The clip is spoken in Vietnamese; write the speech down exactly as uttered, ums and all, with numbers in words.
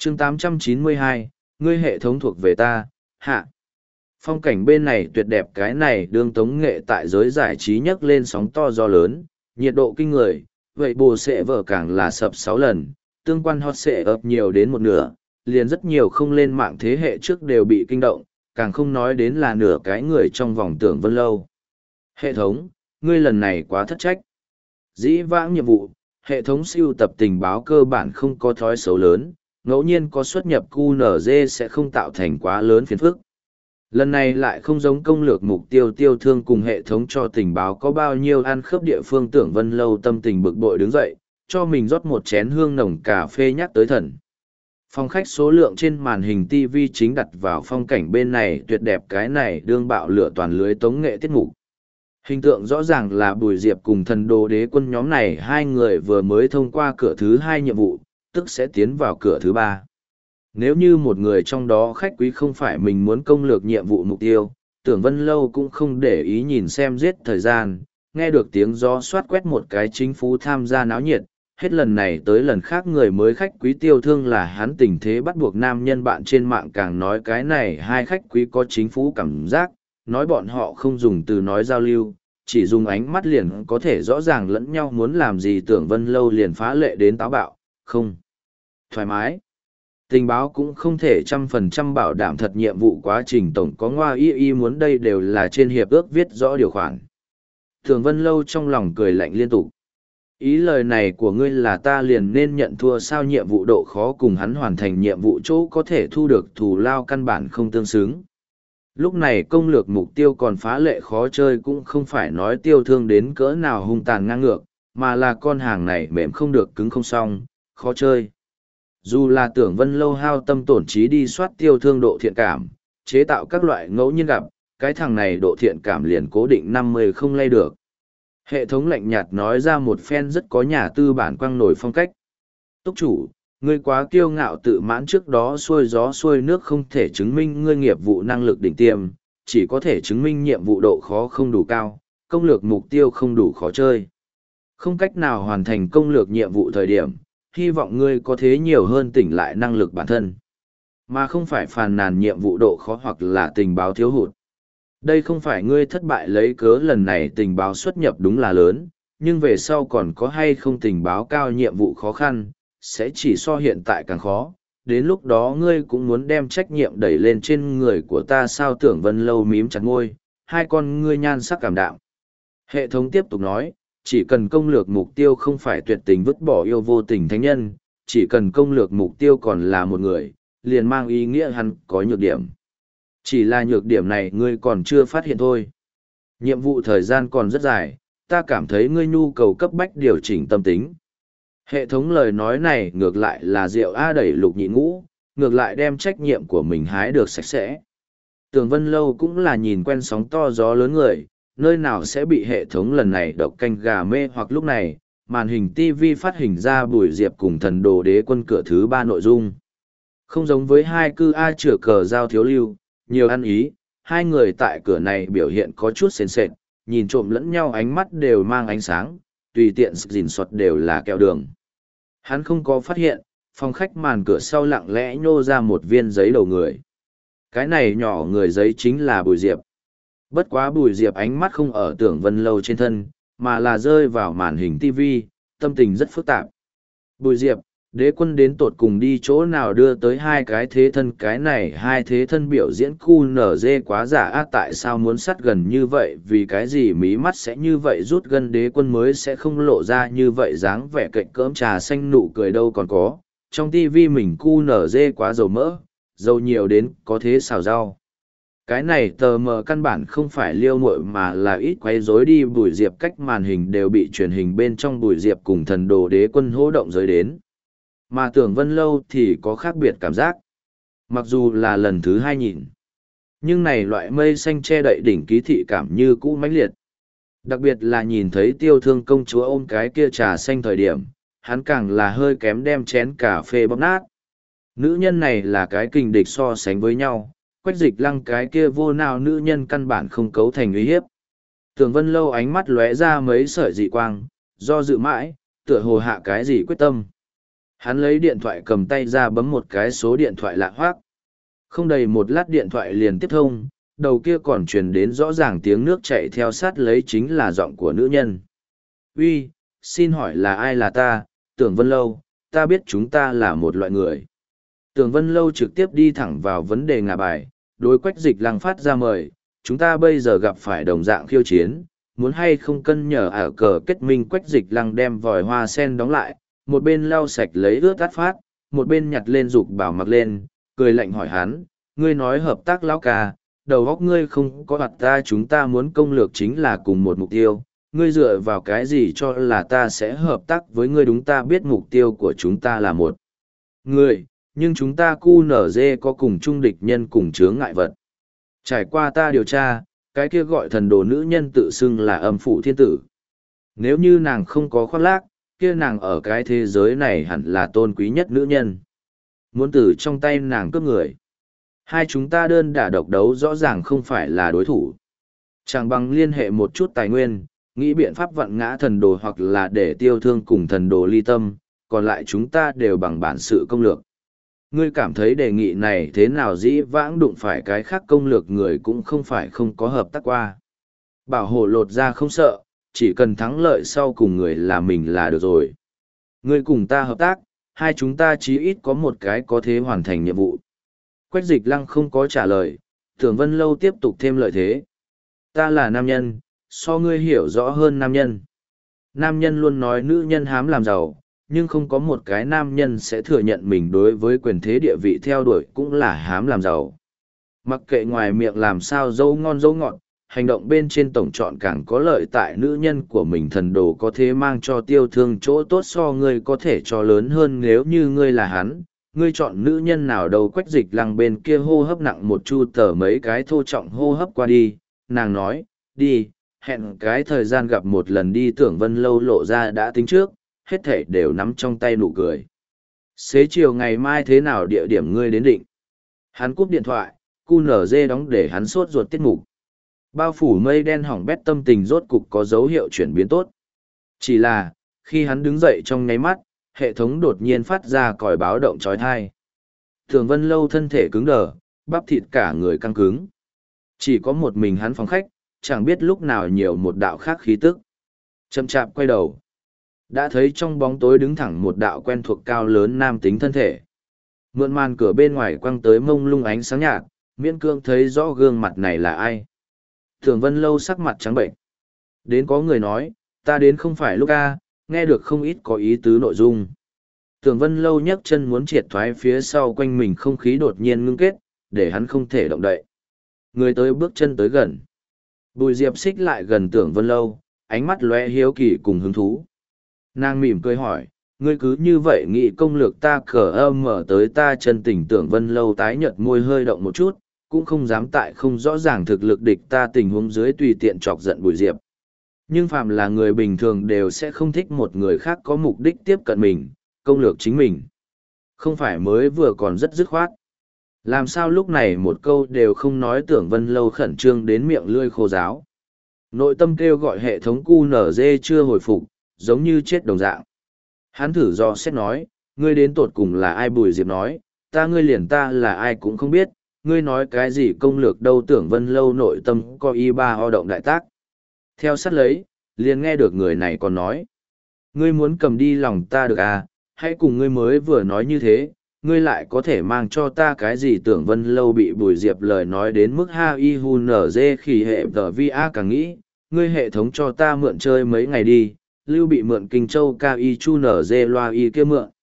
chương tám trăm chín mươi hai, ngươi hệ thống thuộc về ta, hạ. Phong cảnh bên này tuyệt đẹp, cái này đương tống nghệ tại giới giải trí nhấc lên sóng to gió lớn, nhiệt độ kinh người, vậy bồ sẽ vở càng là sập sáu lần, tương quan hot sẽ ập nhiều đến một nửa, liền rất nhiều không lên mạng thế hệ trước đều bị kinh động, càng không nói đến là nửa cái người trong vòng Tưởng Vân Lâu. Hệ thống, ngươi lần này quá thất trách. Dĩ vãng nhiệm vụ, hệ thống siêu tập tình báo cơ bản không có thói xấu lớn, ngẫu nhiên có xuất nhập quy en giê sẽ không tạo thành quá lớn phiền phức. Lần này lại không giống công lược mục tiêu tiêu thương cùng hệ thống cho tình báo có bao nhiêu ăn khớp địa phương. Tưởng Vân Lâu tâm tình bực bội đứng dậy, cho mình rót một chén hương nồng cà phê nhắc tới thần. Phòng khách số lượng trên màn hình ti vi chính đặt vào phong cảnh bên này tuyệt đẹp, cái này đương bạo lửa toàn lưới tống nghệ tiết mục. Hình tượng rõ ràng là Bùi Diệp cùng thần đồ đế quân nhóm này hai người vừa mới thông qua cửa thứ hai nhiệm vụ, tức sẽ tiến vào cửa thứ ba. Nếu như một người trong đó khách quý không phải mình muốn công lược nhiệm vụ mục tiêu, Tưởng Vân Lâu cũng không để ý nhìn xem giết thời gian, nghe được tiếng gió xoát quét một cái chính phú tham gia náo nhiệt, hết lần này tới lần khác người mới khách quý tiêu thương là hắn, tình thế bắt buộc nam nhân bạn trên mạng càng nói cái này hai khách quý có chính phú cảm giác, nói bọn họ không dùng từ nói giao lưu, chỉ dùng ánh mắt liền có thể rõ ràng lẫn nhau muốn làm gì. Tưởng Vân Lâu liền phá lệ đến táo bạo, không thoải mái. Tình báo cũng không thể trăm phần trăm bảo đảm thật, nhiệm vụ quá trình tổng có ngoa y y muốn, đây đều là trên hiệp ước viết rõ điều khoản. Tưởng Vân Lâu trong lòng cười lạnh liên tục. Ý lời này của ngươi là ta liền nên nhận thua sao? Nhiệm vụ độ khó cùng hắn hoàn thành nhiệm vụ chỗ có thể thu được thù lao căn bản không tương xứng. Lúc này công lược mục tiêu còn phá lệ khó chơi, cũng không phải nói tiêu thương đến cỡ nào hung tàn ngang ngược, mà là con hàng này mềm không được cứng không xong, khó chơi. Dù là Tưởng Vân Lâu hao tâm tổn trí đi soát tiêu thương độ thiện cảm, chế tạo các loại ngẫu nhiên gặp, cái thằng này độ thiện cảm liền cố định năm mươi không lay được. Hệ thống lạnh nhạt nói ra một phen rất có nhà tư bản quăng nổi phong cách. Túc chủ, ngươi quá kiêu ngạo tự mãn, trước đó xuôi gió xuôi nước không thể chứng minh ngươi nghiệp vụ năng lực đỉnh tiêm, chỉ có thể chứng minh nhiệm vụ độ khó không đủ cao, công lược mục tiêu không đủ khó chơi. Không cách nào hoàn thành công lược nhiệm vụ thời điểm, hy vọng ngươi có thế nhiều hơn tỉnh lại năng lực bản thân, mà không phải phàn nàn nhiệm vụ độ khó hoặc là tình báo thiếu hụt. Đây không phải ngươi thất bại lấy cớ, lần này tình báo xuất nhập đúng là lớn, nhưng về sau còn có hay không tình báo cao nhiệm vụ khó khăn, sẽ chỉ so hiện tại càng khó. Đến lúc đó ngươi cũng muốn đem trách nhiệm đẩy lên trên người của ta sao? Tưởng Vân Lâu mím chặt môi, hai con ngươi nhan sắc cảm đạm. Hệ thống tiếp tục nói, chỉ cần công lược mục tiêu không phải tuyệt tình vứt bỏ yêu vô tình thánh nhân, chỉ cần công lược mục tiêu còn là một người, liền mang ý nghĩa hắn có nhược điểm. Chỉ là nhược điểm này ngươi còn chưa phát hiện thôi. Nhiệm vụ thời gian còn rất dài, ta cảm thấy ngươi nhu cầu cấp bách điều chỉnh tâm tính. Hệ thống lời nói này ngược lại là rượu A đẩy lục nhị ngũ, ngược lại đem trách nhiệm của mình hái được sạch sẽ. Tưởng Vân Lâu cũng là nhìn quen sóng to gió lớn người, nơi nào sẽ bị hệ thống lần này độc canh gà mê hoặc. Lúc này, màn hình ti vi phát hình ra Bùi Diệp cùng thần đồ đế quân cửa thứ ba nội dung. Không giống với hai cư A chửa cờ giao thiếu lưu, nhiều ăn ý, hai người tại cửa này biểu hiện có chút sền sệt, nhìn trộm lẫn nhau ánh mắt đều mang ánh sáng, tùy tiện dình soạt đều là kẹo đường. Hắn không có phát hiện, phòng khách màn cửa sau lặng lẽ nhô ra một viên giấy đầu người. Cái này nhỏ người giấy chính là Bùi Diệp. Bất quá Bùi Diệp ánh mắt không ở Tưởng Vân Lâu trên thân, mà là rơi vào màn hình ti vi, tâm tình rất phức tạp. Bùi Diệp, đế quân đến tột cùng đi chỗ nào đưa tới hai cái thế thân? Cái này hai thế thân biểu diễn cu nở dê quá giả á, tại sao muốn sát gần như vậy? Vì cái gì mí mắt sẽ như vậy rút gân? Đế quân mới sẽ không lộ ra như vậy dáng vẻ cạnh cỡm trà xanh nụ cười đâu còn có. Trong tivi mình cu nở dê quá dầu mỡ, dầu nhiều đến có thế xào rau. Cái này tờ mờ căn bản không phải liêu muội mà là ít quấy rối đi. Bùi Diệp cách màn hình đều bị truyền hình bên trong Bùi Diệp cùng thần đồ đế quân hô động giới đến. Mà Tưởng Vân Lâu thì có khác biệt cảm giác. Mặc dù là lần thứ hai nhìn, nhưng này loại mây xanh che đậy đỉnh ký thị cảm như cũ mãnh liệt. Đặc biệt là nhìn thấy tiêu thương công chúa ôm cái kia trà xanh thời điểm, hắn càng là hơi kém đem chén cà phê bóp nát. Nữ nhân này là cái kình địch so sánh với nhau, Quách Dịch Lăng cái kia vô nào nữ nhân căn bản không cấu thành uy hiếp. Tưởng Vân Lâu ánh mắt lóe ra mấy sợi dị quang, do dự mãi, tựa hồ hạ cái gì quyết tâm. Hắn lấy điện thoại cầm tay ra bấm một cái số điện thoại lạ hoác. Không đầy một lát điện thoại liền tiếp thông, đầu kia còn truyền đến rõ ràng tiếng nước chạy theo sát lấy chính là giọng của nữ nhân. Uy, xin hỏi là ai? Là ta, Tưởng Vân Lâu, ta biết chúng ta là một loại người. Tưởng Vân Lâu trực tiếp đi thẳng vào vấn đề ngả bài, đối Quách Dịch Lăng phát ra mời, chúng ta bây giờ gặp phải đồng dạng khiêu chiến, muốn hay không cân nhở ở cờ kết minh. Quách Dịch Lăng đem vòi hoa sen đóng lại, một bên lau sạch lấy ướt át phát, một bên nhặt lên dục bảo mặc lên, cười lạnh hỏi hắn, ngươi nói hợp tác lão ca, đầu óc ngươi không có mặt ta, chúng ta muốn công lược chính là cùng một mục tiêu, ngươi dựa vào cái gì cho là ta sẽ hợp tác với ngươi? Đúng, ta biết mục tiêu của chúng ta là một người, nhưng chúng ta cu nở dê có cùng chung địch nhân cùng chướng ngại vật. Trải qua ta điều tra, cái kia gọi thần đồ nữ nhân tự xưng là âm phụ thiên tử. Nếu như nàng không có khoác lác, kia nàng ở cái thế giới này hẳn là tôn quý nhất nữ nhân. Muốn từ trong tay nàng cướp người. Hai chúng ta đơn đả độc đấu rõ ràng không phải là đối thủ. Chẳng bằng liên hệ một chút tài nguyên, nghĩ biện pháp vặn ngã thần đồ hoặc là để tiêu thương cùng thần đồ ly tâm, còn lại chúng ta đều bằng bản sự công lược. Ngươi cảm thấy đề nghị này thế nào? Dĩ vãng đụng phải cái khác công lược người cũng không phải không có hợp tác qua. Bảo hộ lột ra không sợ, chỉ cần thắng lợi sau cùng người là mình là được rồi. Ngươi cùng ta hợp tác, hai chúng ta chí ít có một cái có thể hoàn thành nhiệm vụ. Quách Dịch Lăng không có trả lời, Tưởng Vân Lâu tiếp tục thêm lợi thế. Ta là nam nhân, so ngươi hiểu rõ hơn nam nhân. Nam nhân luôn nói nữ nhân hám làm giàu, nhưng không có một cái nam nhân sẽ thừa nhận mình đối với quyền thế địa vị theo đuổi cũng là hám làm giàu. Mặc kệ ngoài miệng làm sao dâu ngon dâu ngọt, hành động bên trên tổng chọn càng có lợi tại nữ nhân của mình. Thần đồ có thể mang cho tiêu thương chỗ tốt so ngươi có thể cho lớn hơn. Nếu như ngươi là hắn, ngươi chọn nữ nhân nào đâu? Quách Dịch Lăng bên kia hô hấp nặng một chu tờ mấy cái thô trọng hô hấp qua đi, nàng nói, đi, hẹn cái thời gian gặp một lần đi. Tưởng Vân Lâu lộ ra đã tính trước, hết thể đều nắm trong tay nụ cười. Xế chiều ngày mai thế nào địa điểm ngươi đến định? Hắn cúp điện thoại, cu nở dê đóng để hắn sốt ruột tiết mục. Bao phủ mây đen hỏng bét, tâm tình rốt cục có dấu hiệu chuyển biến tốt. Chỉ là, khi hắn đứng dậy trong nháy mắt, hệ thống đột nhiên phát ra còi báo động trói thai. Tưởng Vân Lâu thân thể cứng đờ, bắp thịt cả người căng cứng. Chỉ có một mình hắn phòng khách, chẳng biết lúc nào nhiều một đạo khác khí tức. Chậm chạp quay đầu. Đã thấy trong bóng tối đứng thẳng một đạo quen thuộc cao lớn nam tính thân thể. Mượn màn cửa bên ngoài quăng tới mông lung ánh sáng nhạt, miễn cương thấy rõ gương mặt này là ai. Tưởng Vân Lâu sắc mặt trắng bệnh. Đến có người nói, ta đến không phải lúc a, nghe được không ít có ý tứ nội dung. Tưởng Vân Lâu nhấc chân muốn triệt thoái phía sau, quanh mình không khí đột nhiên ngưng kết, để hắn không thể động đậy. Người tới bước chân tới gần. Bùi Diệp xích lại gần Tưởng Vân Lâu, ánh mắt lóe hiếu kỳ cùng hứng thú. Nàng mỉm cười hỏi, ngươi cứ như vậy nghĩ công lược ta? Cờ âm mở tới ta chân tình. Tưởng Vân Lâu tái nhợt môi hơi động một chút, cũng không dám tại không rõ ràng thực lực địch ta tình huống dưới tùy tiện chọc giận Bùi Diệp. Nhưng phàm là người bình thường đều sẽ không thích một người khác có mục đích tiếp cận mình, công lược chính mình. Không phải mới vừa còn rất dứt khoát. Làm sao lúc này một câu đều không nói? Tưởng Vân Lâu khẩn trương đến miệng lưỡi khô ráo. Nội tâm kêu gọi hệ thống cu nở dê chưa hồi phục, giống như chết đồng dạng. Hắn thử do xét nói, ngươi đến tột cùng là ai? Bùi Diệp nói, ta ngươi liền ta là ai cũng không biết, ngươi nói cái gì công lược đâu? Tưởng Vân Lâu nội tâm có y ba ho động đại tác. Theo sát lấy, liền nghe được người này còn nói, ngươi muốn cầm đi lòng ta được à, hãy cùng ngươi mới vừa nói như thế, ngươi lại có thể mang cho ta cái gì? Tưởng Vân Lâu bị Bùi Diệp lời nói đến mức ha y hu nở dê khỉ hệ tờ vi a càng nghĩ, ngươi hệ thống cho ta mượn chơi mấy ngày đi, lưu bị mượn Kinh Châu ca y chu nở dê loa y kia mượn,